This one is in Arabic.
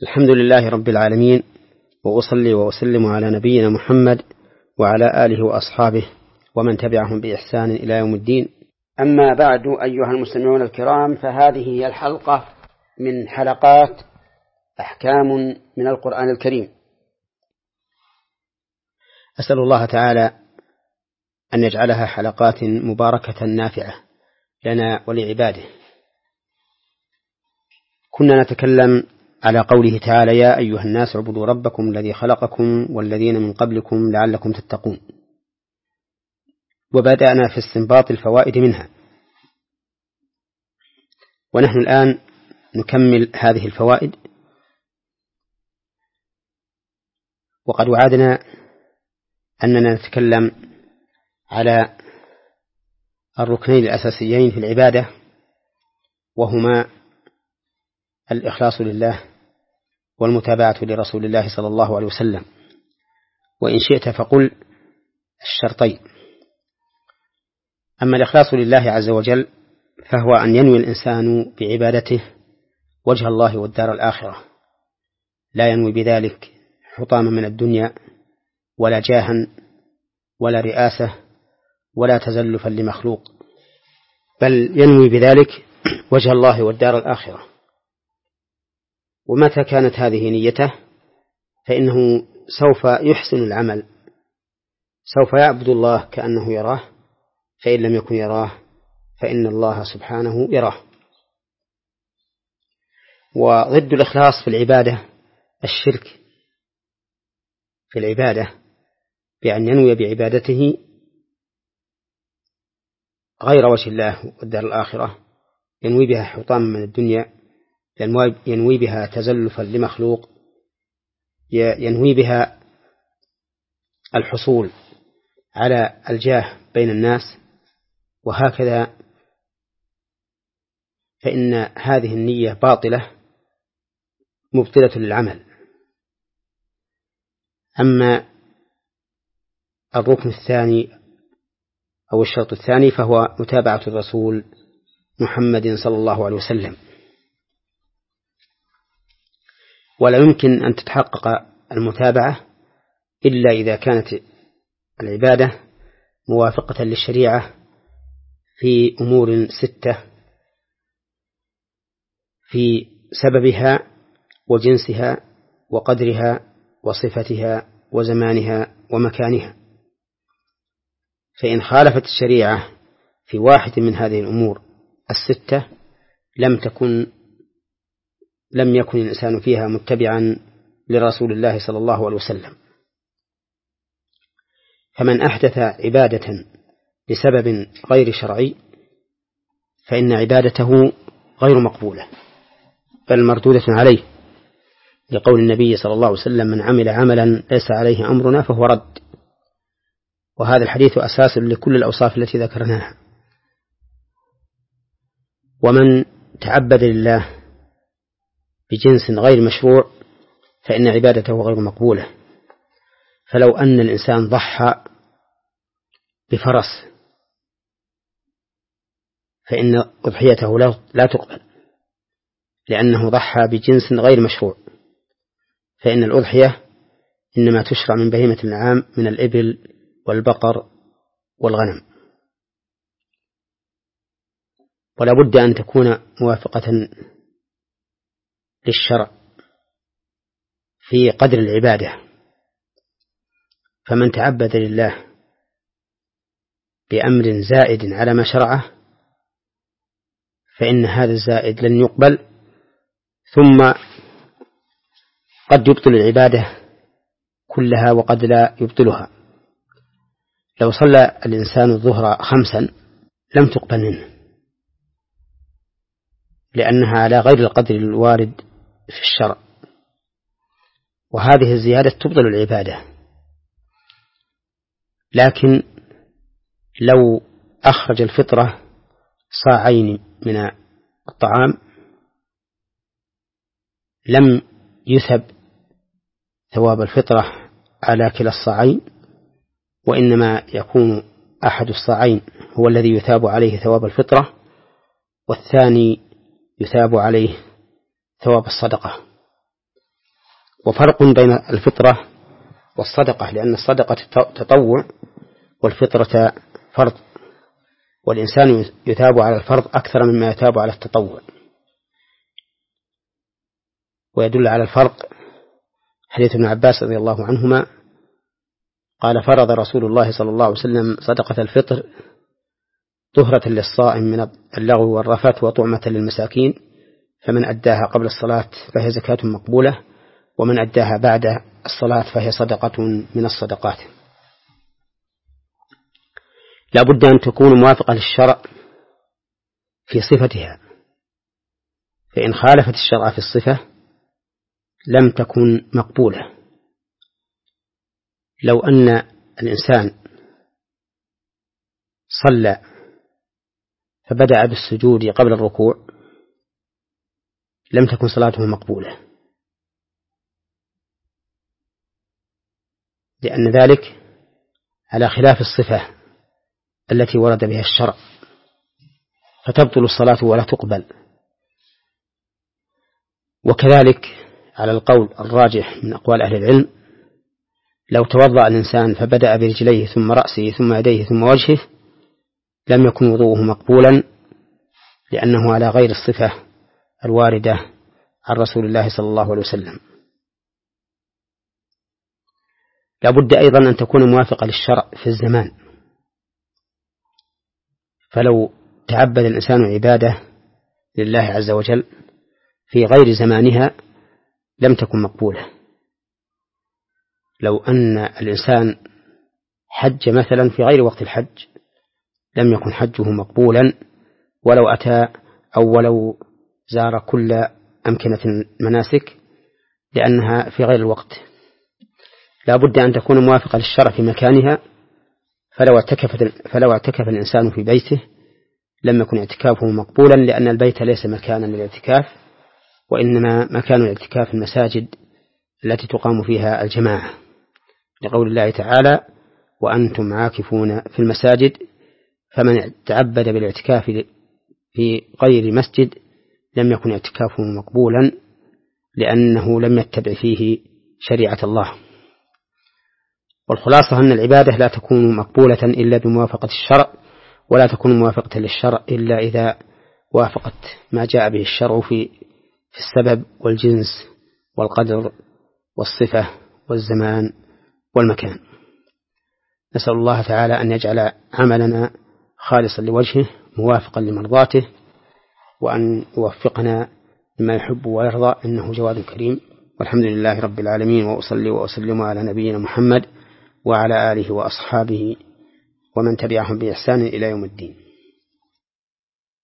الحمد لله رب العالمين، وأصلي وأسلم على نبينا محمد وعلى آله وأصحابه ومن تبعهم بإحسان إلى يوم الدين. أما بعد، أيها المستمعون الكرام، فهذه هي الحلقة من حلقات أحكام من القرآن الكريم. أسأل الله تعالى أن يجعلها حلقات مباركة نافعة لنا ولعباده. كنا نتكلم على قوله تعالى: يا أيها الناس اعبدوا ربكم الذي خلقكم والذين من قبلكم لعلكم تتقون، وبدأنا في استنباط الفوائد منها، ونحن الآن نكمل هذه الفوائد. وقد وعدنا أننا نتكلم على الركنين الأساسيين في العبادة، وهما الإخلاص لله والمتابعة لرسول الله صلى الله عليه وسلم، وإن شئت فقل الشرطين. أما الإخلاص لله عز وجل فهو أن ينوي الإنسان بعبادته وجه الله والدار الآخرة، لا ينوي بذلك حطاما من الدنيا ولا جاها ولا رئاسة ولا تزلفا لمخلوق، بل ينوي بذلك وجه الله والدار الآخرة. ومتى كانت هذه نيته فإنه سوف يحسن العمل، سوف يعبد الله كأنه يراه، فإن لم يكن يراه فإن الله سبحانه يراه. وضد الإخلاص في العبادة الشرك في العبادة، بأن ينوي بعبادته غير وجه الله والدار الآخرة، ينوي بها حطاما من الدنيا، ينوي بها تزلفا لمخلوق، ينوي بها الحصول على الجاه بين الناس، وهكذا، فإن هذه النية باطلة مبطلة للعمل. أما الركن الثاني أو الشرط الثاني فهو متابعة الرسول محمد صلى الله عليه وسلم، ولا يمكن أن تتحقق المتابعة إلا إذا كانت العبادة موافقة للشريعة في أمور 6: في سببها وجنسها وقدرها وصفتها وزمانها ومكانها. فإن خالفت الشريعة في واحد من هذه الأمور 6 لم يكن الإنسان فيها متبعا لرسول الله صلى الله عليه وسلم. فمن أحدث عبادة بسبب غير شرعي فإن عبادته غير مقبولة، بل مردودة عليه، لقول النبي صلى الله عليه وسلم: من عمل عملا ليس عليه أمرنا فهو رد. وهذا الحديث أساس لكل الأوصاف التي ذكرناها. ومن تعبد لله بجنس غير مشروع فإن عبادته غير مقبولة. فلو أن الإنسان ضحى بفرس فإن أضحيته لا تقبل، لأنه ضحى بجنس غير مشروع، فإن الأضحية إنما تشرع من بهيمة الأنعام من الإبل والبقر والغنم، ولا بد أن تكون موافقة للشرع في قدر العبادة. فمن تعبد لله بأمر زائد على ما شرعه فإن هذا الزائد لن يقبل، ثم قد يبطل العبادة كلها وقد لا يبطلها. لو صلى الإنسان الظهر 5 لم تقبل منه، لأنها على غير القدر الوارد في الشرع، وهذه الزيادة تبطل العبادة. لكن لو أخرج الفطرة 2 من الطعام لم يثب ثواب الفطرة على كلا 2، وإنما يكون أحد 2 هو الذي يثاب عليه ثواب الفطرة، والثاني يثاب عليه ثواب الصدقة. وفرق بين الفطرة والصدقة، لأن الصدقة تطوع والفطرة فرض، والإنسان يثاب على الفرض أكثر مما يثاب على التطوع. ويدل على الفرق حديث ابن عباس رضي الله عنهما قال: فرض رسول الله صلى الله عليه وسلم صدقة الفطر طهرة للصائم من اللغو والرفث وطعمة للمساكين، فمن أداها قبل الصلاة فهي زكاة مقبولة، ومن أداها بعد الصلاة فهي صدقة من الصدقات. لا بد أن تكون موافقة للشرع في صفتها، فإن خالفت الشرع في الصفة لم تكن مقبولة. لو أن الإنسان صلى فبدأ بالسجود قبل الركوع لم تكن صلاته مقبولة، لأن ذلك على خلاف الصفة التي ورد بها الشرع، فتبطل الصلاة ولا تقبل. وكذلك على القول الراجح من أقوال أهل العلم، لو توضأ الإنسان فبدأ برجليه ثم رأسه ثم يديه ثم وجهه لم يكن وضوءه مقبولا، لأنه على غير الصفة الواردة عن رسول الله صلى الله عليه وسلم. لا بد أيضا أن تكون موافقة للشرع في الزمان، فلو تعبد الإنسان عبادة لله عز وجل في غير زمانها لم تكن مقبولة. لو أن الإنسان حج مثلا في غير وقت الحج لم يكن حجه مقبولا، ولو أتى أو ولو زار كل أمكنة المناسك، لأنها في غير الوقت. لا بد أن تكون موافقة للشرع في مكانها، فلو اعتكف الإنسان في بيته لم يكن اعتكافه مقبولا، لأن البيت ليس مكانا للاعتكاف، وإنما مكان الاعتكاف المساجد التي تقام فيها الجماعة، لقول الله تعالى: وأنتم عاكفون في المساجد. فمن تعبد بالاعتكاف في غير مسجد لم يكن اعتكافه مقبولا، لأنه لم يتبع فيه شريعة الله. والخلاصة أن العبادة لا تكون مقبولة إلا بموافقة الشرع، ولا تكون موافقة للشرع إلا إذا وافقت ما جاء به الشرع في السبب والجنس والقدر والصفة والزمان والمكان. نسأل الله تعالى أن يجعل عملنا خالصا لوجهه موافقا لمرضاته، وأن يوفقنا لما يحب ويرضى، إنه جواد كريم. والحمد لله رب العالمين، وأصلي وأسلم على نبينا محمد وعلى آله وأصحابه ومن تبعهم بإحسان إلى يوم الدين.